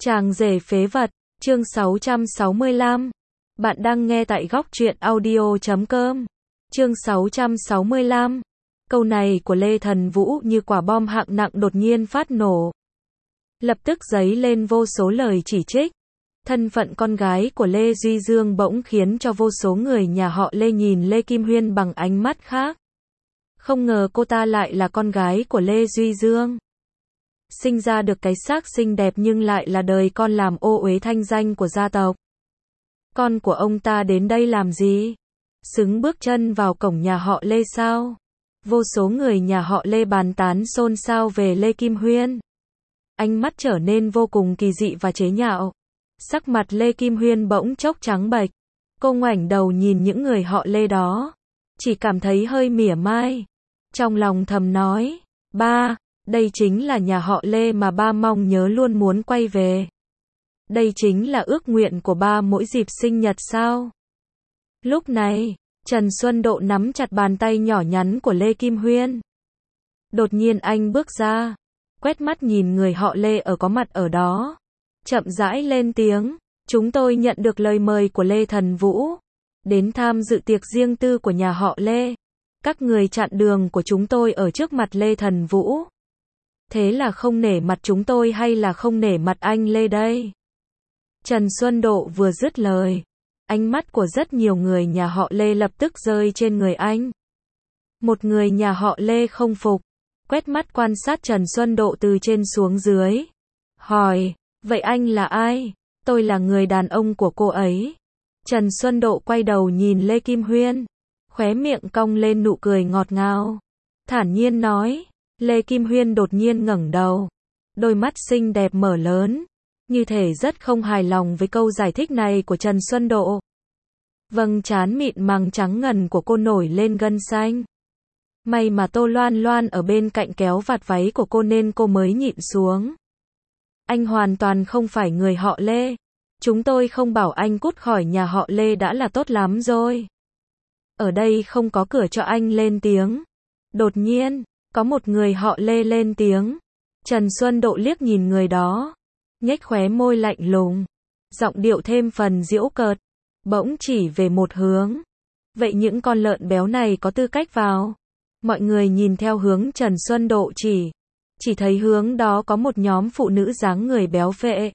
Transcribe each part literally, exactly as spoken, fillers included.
Chàng rể phế vật, chương sáu trăm sáu mươi lăm. Bạn đang nghe tại góc truyện audio chấm com. Chương sáu trăm sáu mươi lăm. Câu này của Lê Thần Vũ như quả bom hạng nặng đột nhiên phát nổ. Lập tức dấy lên vô số lời chỉ trích. Thân phận con gái của Lê Duy Dương bỗng khiến cho vô số người nhà họ Lê nhìn Lê Kim Huyên bằng ánh mắt khác. Không ngờ cô ta lại là con gái của Lê Duy Dương. Sinh ra được cái xác xinh đẹp nhưng lại là đời con làm ô uế thanh danh của gia tộc. Con của ông ta đến đây làm gì? Xứng bước chân vào cổng nhà họ Lê sao? Vô số người nhà họ Lê bàn tán xôn xao về Lê Kim Huyên. Ánh mắt trở nên vô cùng kỳ dị và chế nhạo. Sắc mặt Lê Kim Huyên bỗng chốc trắng bệch. Cô ngoảnh đầu nhìn những người họ Lê đó. Chỉ cảm thấy hơi mỉa mai. Trong lòng thầm nói, ba, đây chính là nhà họ Lê mà ba mong nhớ luôn muốn quay về. Đây chính là ước nguyện của ba mỗi dịp sinh nhật sao? Lúc này, Trần Xuân Độ nắm chặt bàn tay nhỏ nhắn của Lê Kim Huyên. Đột nhiên anh bước ra, quét mắt nhìn người họ Lê ở có mặt ở đó. Chậm rãi lên tiếng, chúng tôi nhận được lời mời của Lê Thần Vũ. Đến tham dự tiệc riêng tư của nhà họ Lê. Các người chặn đường của chúng tôi ở trước mặt Lê Thần Vũ. Thế là không nể mặt chúng tôi hay là không nể mặt anh Lê đây? Trần Xuân Độ vừa dứt lời. Ánh mắt của rất nhiều người nhà họ Lê lập tức rơi trên người anh. Một người nhà họ Lê không phục. Quét mắt quan sát Trần Xuân Độ từ trên xuống dưới. Hỏi, vậy anh là ai? Tôi là người đàn ông của cô ấy. Trần Xuân Độ quay đầu nhìn Lê Kim Huyên. Khóe miệng cong lên nụ cười ngọt ngào. Thản nhiên nói. Lê Kim Huyên đột nhiên ngẩng đầu. Đôi mắt xinh đẹp mở lớn. Như thể rất không hài lòng với câu giải thích này của Trần Xuân Độ. Vầng trán mịn màng trắng ngần của cô nổi lên gân xanh. May mà Tô Loan Loan ở bên cạnh kéo vạt váy của cô nên cô mới nhịn xuống. Anh hoàn toàn không phải người họ Lê. Chúng tôi không bảo anh cút khỏi nhà họ Lê đã là tốt lắm rồi. Ở đây không có cửa cho anh lên tiếng. Đột nhiên, có một người họ Lê lên tiếng. Trần Xuân Độ liếc nhìn người đó. Nhếch khóe môi lạnh lùng. Giọng điệu thêm phần giễu cợt. Bỗng chỉ về một hướng. Vậy những con lợn béo này có tư cách vào? Mọi người nhìn theo hướng Trần Xuân Độ chỉ. Chỉ thấy hướng đó có một nhóm phụ nữ dáng người béo phệ.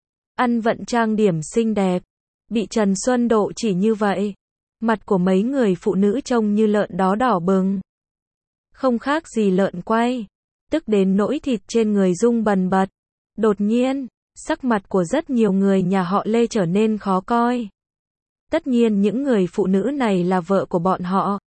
Ăn vận trang điểm xinh đẹp. Bị Trần Xuân Độ chỉ như vậy. Mặt của mấy người phụ nữ trông như lợn đó đỏ bừng. Không khác gì lợn quay. Tức đến nỗi thịt trên người rung bần bật. Đột nhiên, sắc mặt của rất nhiều người nhà họ Lê trở nên khó coi. Tất nhiên những người phụ nữ này là vợ của bọn họ.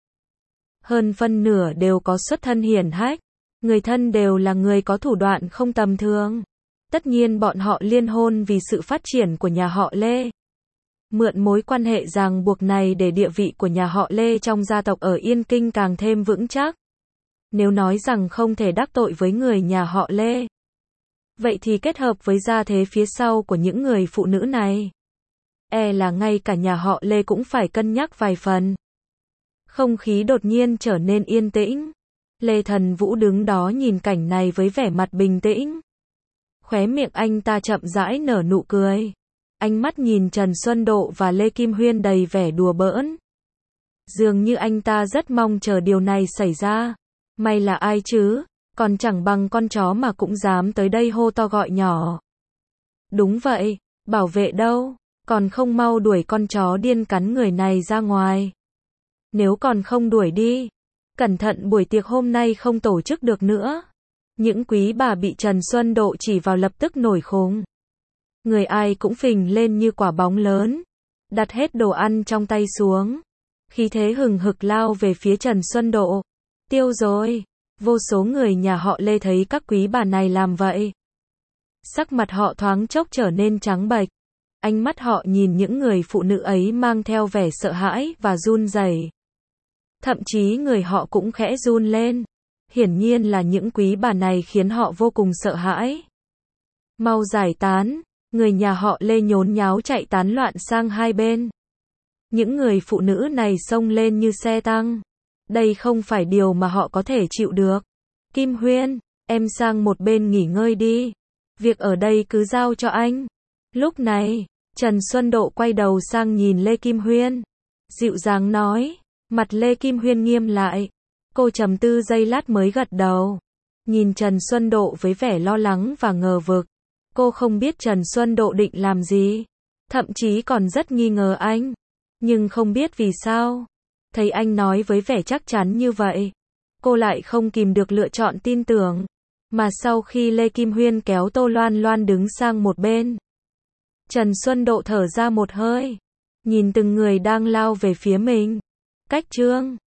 Hơn phân nửa đều có xuất thân hiển hách. Người thân đều là người có thủ đoạn không tầm thường. Tất nhiên bọn họ liên hôn vì sự phát triển của nhà họ Lê. Mượn mối quan hệ ràng buộc này để địa vị của nhà họ Lê trong gia tộc ở Yên Kinh càng thêm vững chắc. Nếu nói rằng không thể đắc tội với người nhà họ Lê, vậy thì kết hợp với gia thế phía sau của những người phụ nữ này, e là ngay cả nhà họ Lê cũng phải cân nhắc vài phần. Không khí đột nhiên trở nên yên tĩnh. Lê Thần Vũ đứng đó nhìn cảnh này với vẻ mặt bình tĩnh. Khóe miệng anh ta chậm rãi nở nụ cười. Ánh mắt nhìn Trần Xuân Độ và Lê Kim Huyên đầy vẻ đùa bỡn. Dường như anh ta rất mong chờ điều này xảy ra. May là ai chứ, còn chẳng bằng con chó mà cũng dám tới đây hô to gọi nhỏ. Đúng vậy, bảo vệ đâu, còn không mau đuổi con chó điên cắn người này ra ngoài. Nếu còn không đuổi đi, cẩn thận buổi tiệc hôm nay không tổ chức được nữa. Những quý bà bị Trần Xuân Độ chỉ vào lập tức nổi khùng. Người ai cũng phình lên như quả bóng lớn. Đặt hết đồ ăn trong tay xuống. Khí thế hừng hực lao về phía Trần Xuân Độ. Tiêu rồi. Vô số người nhà họ Lê thấy các quý bà này làm vậy. Sắc mặt họ thoáng chốc trở nên trắng bệch. Ánh mắt họ nhìn những người phụ nữ ấy mang theo vẻ sợ hãi và run rẩy. Thậm chí người họ cũng khẽ run lên. Hiển nhiên là những quý bà này khiến họ vô cùng sợ hãi. Mau giải tán. Người nhà họ Lê nhốn nháo chạy tán loạn sang hai bên. Những người phụ nữ này xông lên như xe tăng. Đây không phải điều mà họ có thể chịu được. Kim Huyên, em sang một bên nghỉ ngơi đi. Việc ở đây cứ giao cho anh. Lúc này, Trần Xuân Độ quay đầu sang nhìn Lê Kim Huyên. Dịu dàng nói. Mặt Lê Kim Huyên nghiêm lại. Cô trầm tư giây lát mới gật đầu. Nhìn Trần Xuân Độ với vẻ lo lắng và ngờ vực. Cô không biết Trần Xuân Độ định làm gì. Thậm chí còn rất nghi ngờ anh. Nhưng không biết vì sao. Thấy anh nói với vẻ chắc chắn như vậy. Cô lại không kìm được lựa chọn tin tưởng. Mà sau khi Lê Kim Huyên kéo Tô Loan Loan đứng sang một bên. Trần Xuân Độ thở ra một hơi. Nhìn từng người đang lao về phía mình. Cách Trương